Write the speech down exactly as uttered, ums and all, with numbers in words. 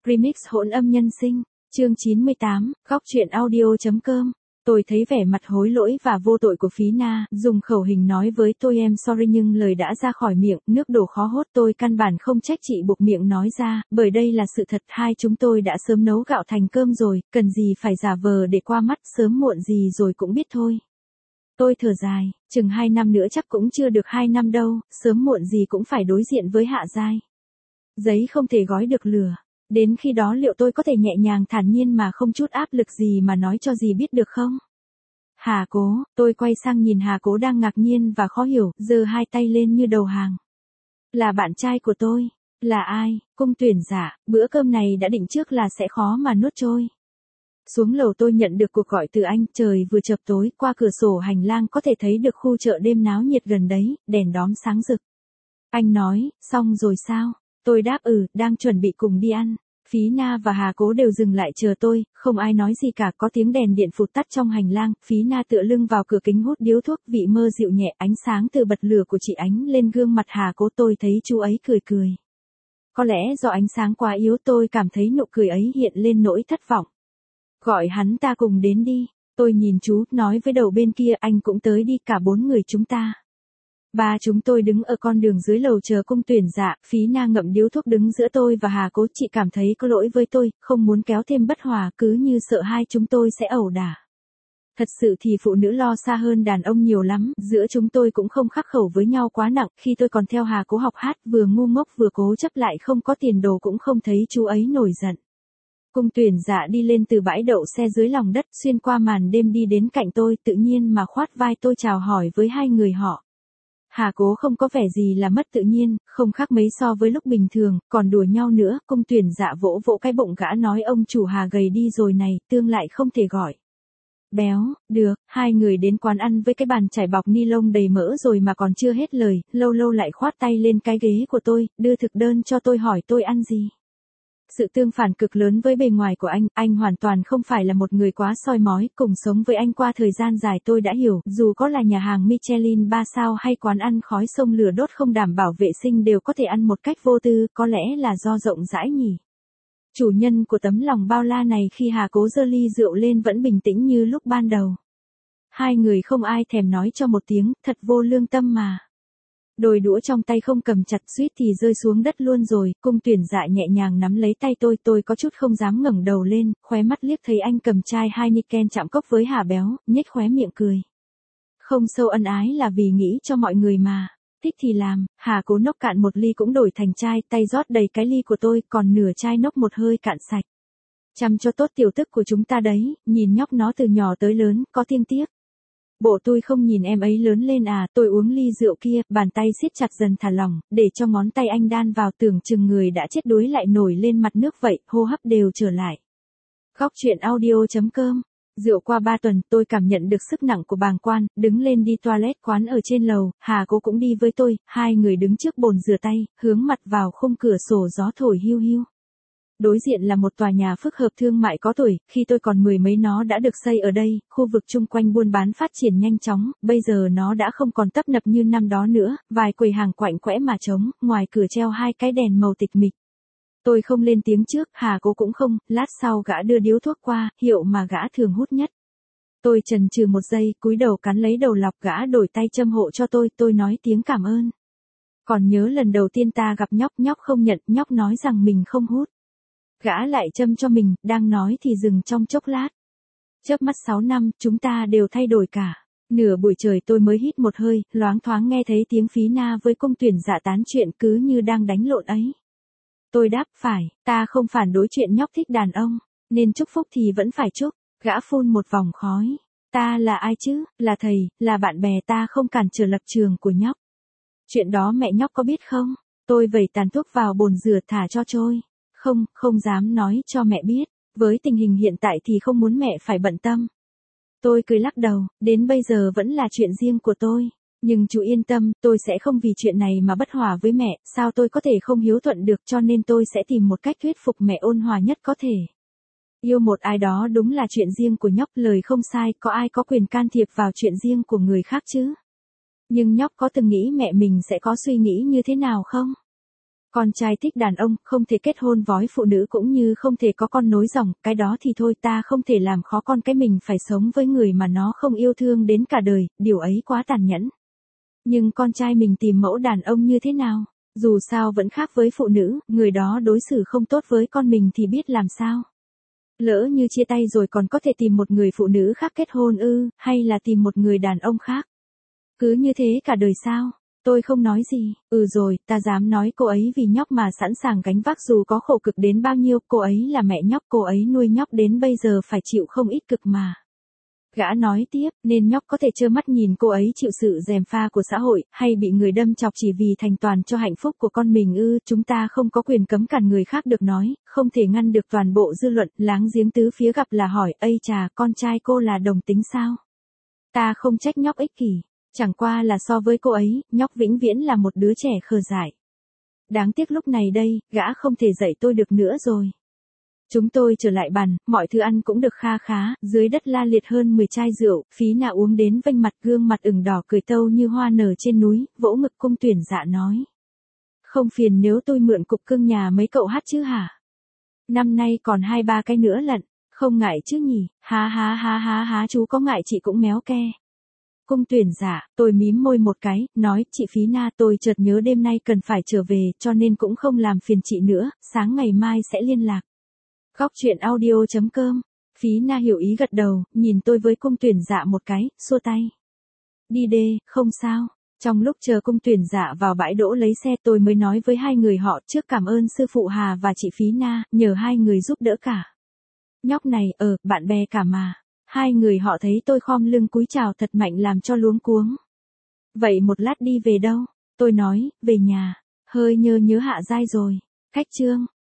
Remix hỗn âm nhân sinh, chương chín mươi tám, góc truyện audio.com. Tôi thấy vẻ mặt hối lỗi và vô tội của Phí Na, dùng khẩu hình nói với tôi em sorry nhưng lời đã ra khỏi miệng, nước đổ khó hốt tôi căn bản không trách chị buộc miệng nói ra, bởi đây là sự thật hai chúng tôi đã sớm nấu gạo thành cơm rồi, cần gì phải giả vờ để qua mắt sớm muộn gì rồi cũng biết thôi. Tôi thở dài, chừng hai năm nữa chắc cũng chưa được hai năm đâu, sớm muộn gì cũng phải đối diện với Hạ Giai. Giấy không thể gói được lửa. Đến khi đó liệu tôi có thể nhẹ nhàng thản nhiên mà không chút áp lực gì mà nói cho gì biết được không? Hà Cố, tôi quay sang nhìn Hà Cố đang ngạc nhiên và khó hiểu, giơ hai tay lên như đầu hàng. Là bạn trai của tôi. Là ai? Cung tuyển giả, bữa cơm này đã định trước là sẽ khó mà nuốt trôi. Xuống lầu tôi nhận được cuộc gọi từ anh, trời vừa chập tối, qua cửa sổ hành lang có thể thấy được khu chợ đêm náo nhiệt gần đấy, đèn đóm sáng rực. Anh nói, xong rồi sao? Tôi đáp ừ, đang chuẩn bị cùng đi ăn. Phí Na và Hà Cố đều dừng lại chờ tôi, không ai nói gì cả, có tiếng đèn điện phụt tắt trong hành lang, Phí Na tựa lưng vào cửa kính hút điếu thuốc, vị mơ dịu nhẹ, ánh sáng từ bật lửa của chị ánh lên gương mặt Hà Cố, tôi thấy chú ấy cười cười. Có lẽ do ánh sáng quá yếu tôi cảm thấy nụ cười ấy hiện lên nỗi thất vọng. Gọi hắn ta cùng đến đi, tôi nhìn chú, nói với đầu bên kia anh cũng tới đi, cả bốn người chúng ta. Ba chúng tôi đứng ở con đường dưới lầu chờ cung tuyển dạ, Phí Na ngậm điếu thuốc đứng giữa tôi và Hà Cố, chị cảm thấy có lỗi với tôi, không muốn kéo thêm bất hòa, cứ như sợ hai chúng tôi sẽ ẩu đả. Thật sự thì phụ nữ lo xa hơn đàn ông nhiều lắm, giữa chúng tôi cũng không khắc khẩu với nhau quá nặng, khi tôi còn theo Hà Cố học hát, vừa ngu ngốc vừa cố chấp lại không có tiền đồ cũng không thấy chú ấy nổi giận. Cung tuyển dạ đi lên từ bãi đậu xe dưới lòng đất, xuyên qua màn đêm đi đến cạnh tôi, tự nhiên mà khoát vai tôi chào hỏi với hai người họ. Hà Cố không có vẻ gì là mất tự nhiên, không khác mấy so với lúc bình thường, còn đùa nhau nữa, cung tuyển dạ vỗ vỗ cái bụng gã nói ông chủ Hà gầy đi rồi này, tương lại không thể gọi. Béo, được, hai người đến quán ăn với cái bàn trải bọc ni lông đầy mỡ rồi mà còn chưa hết lời, lâu lâu lại khoát tay lên cái ghế của tôi, đưa thực đơn cho tôi hỏi tôi ăn gì. Sự tương phản cực lớn với bề ngoài của anh, anh hoàn toàn không phải là một người quá soi mói, cùng sống với anh qua thời gian dài tôi đã hiểu, dù có là nhà hàng Michelin ba sao hay quán ăn khói sông lửa đốt không đảm bảo vệ sinh đều có thể ăn một cách vô tư, có lẽ là do rộng rãi nhỉ. Chủ nhân của tấm lòng bao la này khi Hà Cố giơ ly rượu lên vẫn bình tĩnh như lúc ban đầu. Hai người không ai thèm nói cho một tiếng, thật vô lương tâm mà. Đôi đũa trong tay không cầm chặt suýt thì rơi xuống đất luôn rồi, cung tuyển dạ nhẹ nhàng nắm lấy tay tôi, tôi có chút không dám ngẩng đầu lên, khóe mắt liếc thấy anh cầm chai Heineken chạm cốc với Hà Béo, nhếch khóe miệng cười. Không sâu ân ái là vì nghĩ cho mọi người mà, thích thì làm, Hà Cố nốc cạn một ly cũng đổi thành chai, tay rót đầy cái ly của tôi, còn nửa chai nốc một hơi cạn sạch. Chăm cho tốt tiểu tức của chúng ta đấy, nhìn nhóc nó từ nhỏ tới lớn, có thiêng tiếc. Bộ tôi không nhìn em ấy lớn lên à, tôi uống ly rượu kia, bàn tay siết chặt dần thả lỏng, để cho ngón tay anh đan vào, tưởng chừng người đã chết đuối lại nổi lên mặt nước vậy, hô hấp đều trở lại. Góc truyện audio.com. Rượu qua ba tuần, tôi cảm nhận được sức nặng của bàng quan, đứng lên đi toilet quán ở trên lầu, Hà Cố cũng đi với tôi, hai người đứng trước bồn rửa tay, hướng mặt vào khung cửa sổ gió thổi hiu hiu. Đối diện là một tòa nhà phức hợp thương mại có tuổi, khi tôi còn mười mấy nó đã được xây ở đây, khu vực chung quanh buôn bán phát triển nhanh chóng, bây giờ nó đã không còn tấp nập như năm đó nữa, vài quầy hàng quạnh quẽ mà trống, ngoài cửa treo hai cái đèn màu tịch mịch. Tôi không lên tiếng trước, Hà Cố cũng không, lát sau gã đưa điếu thuốc qua, hiệu mà gã thường hút nhất. Tôi chần chừ một giây, cúi đầu cắn lấy đầu lọc, gã đổi tay châm hộ cho tôi, tôi nói tiếng cảm ơn. Còn nhớ lần đầu tiên ta gặp nhóc, nhóc không nhận, nhóc nói rằng mình không hút. Gã lại châm cho mình, đang nói thì dừng trong chốc lát. Chớp mắt sáu năm, chúng ta đều thay đổi cả. Nửa buổi trời tôi mới hít một hơi, loáng thoáng nghe thấy tiếng Phí Na với cung tuyển dạ tán chuyện cứ như đang đánh lộn ấy. Tôi đáp, phải, ta không phản đối chuyện nhóc thích đàn ông, nên chúc phúc thì vẫn phải chúc. Gã phun một vòng khói. Ta là ai chứ, là thầy, là bạn bè, ta không cản trở lập trường của nhóc. Chuyện đó mẹ nhóc có biết không? Tôi vẩy tàn thuốc vào bồn rửa thả cho trôi. Không, không dám nói cho mẹ biết, với tình hình hiện tại thì không muốn mẹ phải bận tâm. Tôi cười lắc đầu, đến bây giờ vẫn là chuyện riêng của tôi. Nhưng chú yên tâm, tôi sẽ không vì chuyện này mà bất hòa với mẹ, sao tôi có thể không hiếu thuận được, cho nên tôi sẽ tìm một cách thuyết phục mẹ ôn hòa nhất có thể. Yêu một ai đó đúng là chuyện riêng của nhóc, lời không sai, có ai có quyền can thiệp vào chuyện riêng của người khác chứ? Nhưng nhóc có từng nghĩ mẹ mình sẽ có suy nghĩ như thế nào không? Con trai thích đàn ông, không thể kết hôn vói phụ nữ cũng như không thể có con nối dòng, cái đó thì thôi ta không thể làm khó con cái mình phải sống với người mà nó không yêu thương đến cả đời, điều ấy quá tàn nhẫn. Nhưng con trai mình tìm mẫu đàn ông như thế nào? Dù sao vẫn khác với phụ nữ, người đó đối xử không tốt với con mình thì biết làm sao? Lỡ như chia tay rồi còn có thể tìm một người phụ nữ khác kết hôn ư, hay là tìm một người đàn ông khác? Cứ như thế cả đời sao? Tôi không nói gì, ừ rồi, ta dám nói cô ấy vì nhóc mà sẵn sàng gánh vác dù có khổ cực đến bao nhiêu, cô ấy là mẹ nhóc, cô ấy nuôi nhóc đến bây giờ phải chịu không ít cực mà. Gã nói tiếp, nên nhóc có thể trơ mắt nhìn cô ấy chịu sự gièm pha của xã hội, hay bị người đâm chọc chỉ vì thành toàn cho hạnh phúc của con mình ư, chúng ta không có quyền cấm cản người khác được nói, không thể ngăn được toàn bộ dư luận, láng giếng tứ phía gặp là hỏi, ây chà, con trai cô là đồng tính sao? Ta không trách nhóc ích kỷ, chẳng qua là so với cô ấy, nhóc vĩnh viễn là một đứa trẻ khờ dại. Đáng tiếc lúc này đây, gã không thể dạy tôi được nữa rồi. Chúng tôi trở lại bàn, mọi thứ ăn cũng được kha khá, dưới đất la liệt hơn mười chai rượu, Phí Na uống đến vênh mặt, gương mặt ửng đỏ cười tâu như hoa nở trên núi, vỗ ngực Cung Tuyển Dạ nói. Không phiền nếu tôi mượn cục cưng nhà mấy cậu hát chứ hả? Năm nay còn hai ba cái nữa lận, không ngại chứ nhỉ, há há há há há chú có ngại chị cũng méo ke. Cung Tuyển Dạ, tôi mím môi một cái, nói, chị Phí Na tôi chợt nhớ đêm nay cần phải trở về, cho nên cũng không làm phiền chị nữa, sáng ngày mai sẽ liên lạc. Góc chuyện audio chấm com, Phí Na hiểu ý gật đầu, nhìn tôi với Cung Tuyển Dạ một cái, xua tay. Đi đê, không sao. Trong lúc chờ Cung Tuyển Dạ vào bãi đỗ lấy xe tôi mới nói với hai người họ trước cảm ơn sư phụ Hà và chị Phí Na, nhờ hai người giúp đỡ cả. Nhóc này, ờ, bạn bè cả mà. Hai người họ thấy tôi khom lưng cúi chào thật mạnh làm cho luống cuống. Vậy một lát đi về đâu? Tôi nói, về nhà. Hơi nhớ nhớ Hạ Giai rồi. Cách chương.